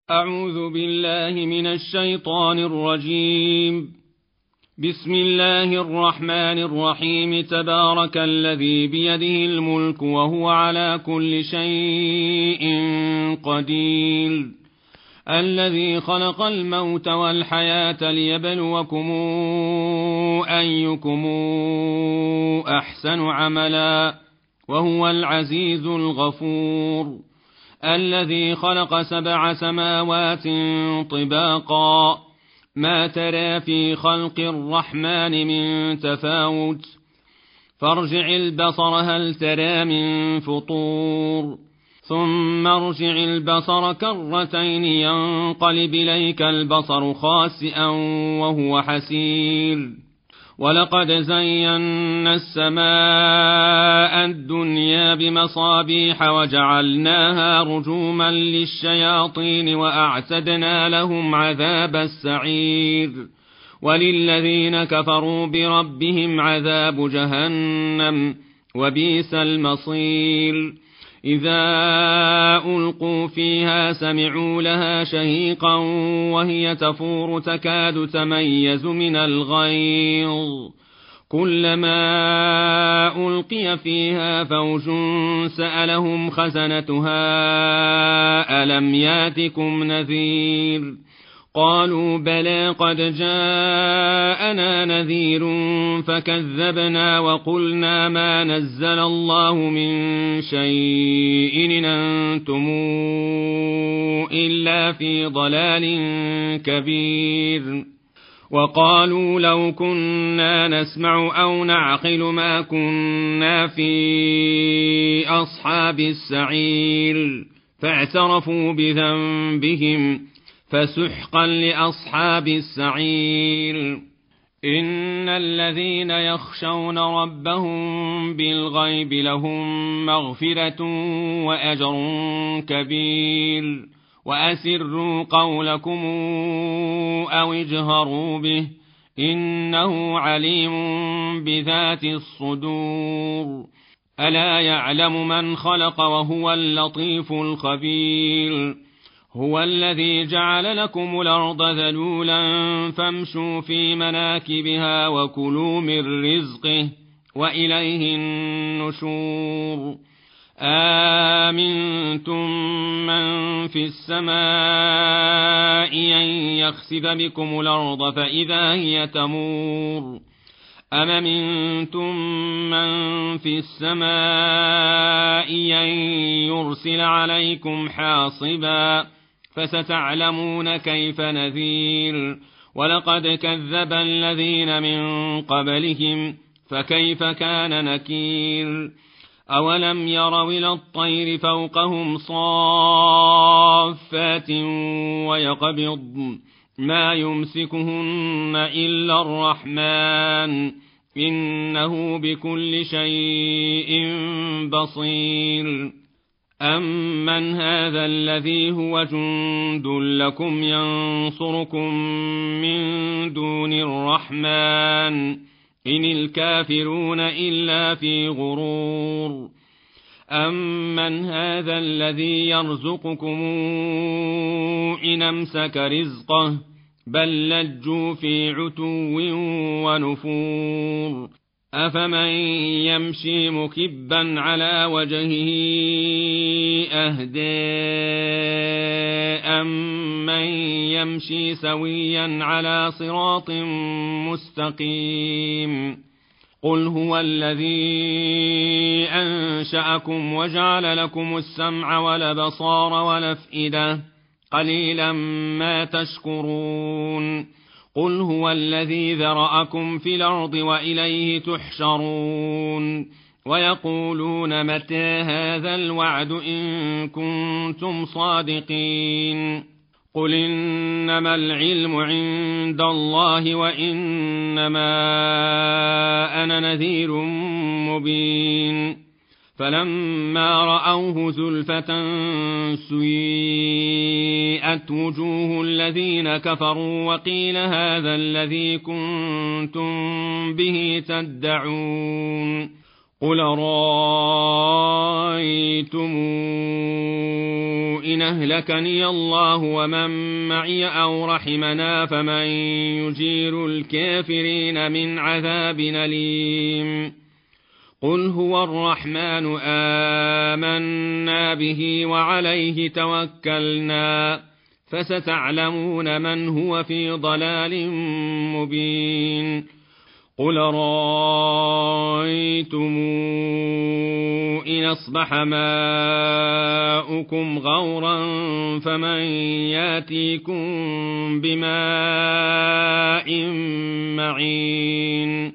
أعوذ بالله من الشيطان الرجيم. بسم الله الرحمن الرحيم. تبارك الذي بيده الملك وهو على كل شيء قدير. الذي خلق الموت والحياة ليبلوكم أيكم أحسن عملا وهو العزيز الغفور. الذي خلق 7 سماوات طباقا ما ترى في خلق الرحمن من تفاوت فارجع البصر هل ترى من فطور ثم ارجع البصر كرتين ينقلب إليك البصر خاسئا وهو حسير. ولقد زينا السماء الدنيا بمصابيح وجعلناها رجوما للشياطين وأعتدنا لهم عذاب السعير. وللذين كفروا بربهم عذاب جهنم وبئس المصير. إذا ألقوا فيها سمعوا لها شهيقا وهي تفور تكاد تميز من الغيظ. كلما ألقي فيها فوج سألهم خزنتها ألم ياتكم نذير قالوا بلى قد جاءنا نذير فكذبنا وقلنا ما نزل الله من شيء إن أنتم إلا في ضلال كبير. وقالوا لو كنا نسمع أو نعقل ما كنا في أصحاب السعير فاعترفوا بذنبهم فسحقا لأصحاب السعير. إن الذين يخشون ربهم بالغيب لهم مغفرة وأجر كبير. وأسروا قولكم أو اجهروا به إنه عليم بذات الصدور. ألا يعلم من خلق وهو اللطيف الخبير. هو الذي جعل لكم الأرض ذلولا فامشوا في مناكبها وكلوا من رزقه وإليه النشور. آمنتم من في السماء أن يخسف بكم الأرض فإذا هي تمور أم أمنتم من في السماء أن يرسل عليكم حاصبا فستعلمون كيف نذير. ولقد كذب الذين من قبلهم فكيف كان نكير. أولم يروا إلى الطير فوقهم صافات ويقبض ما يمسكهن إلا الرحمن إنه بكل شيء بصير. أمن هذا الذي هو جند لكم ينصركم من دون الرحمن إن الكافرون إلا في غرور. أمن هذا الذي يرزقكم إن أمسك رزقه بل لجوا في عتو ونفور. أفمن يمشي مكبا على وجهه أهدى أمن يمشي سويا على صراط مستقيم. قل هو الذي أنشأكم وجعل لكم السمع والأبصار والأفئدة قليلا ما تشكرون. قل هو الذي ذرأكم في الأرض وإليه تحشرون. ويقولون متى هذا الوعد إن كنتم صادقين. قل إنما العلم عند الله وإنما أنا نذير مبين. فلما رأوه زلفة سيئت وجوه الذين كفروا وقيل هذا الذي كنتم به تدعون. قل رأيتم إن أهلكني الله ومن معي أو رحمنا فمن يجير الكافرين من عذاب أليم قل هو الرحمن آمنا به وعليه توكلنا فستعلمون من هو في ضلال مبين قل رأيتم إن أصبح ماؤكم غورا فمن ياتيكم بماء معين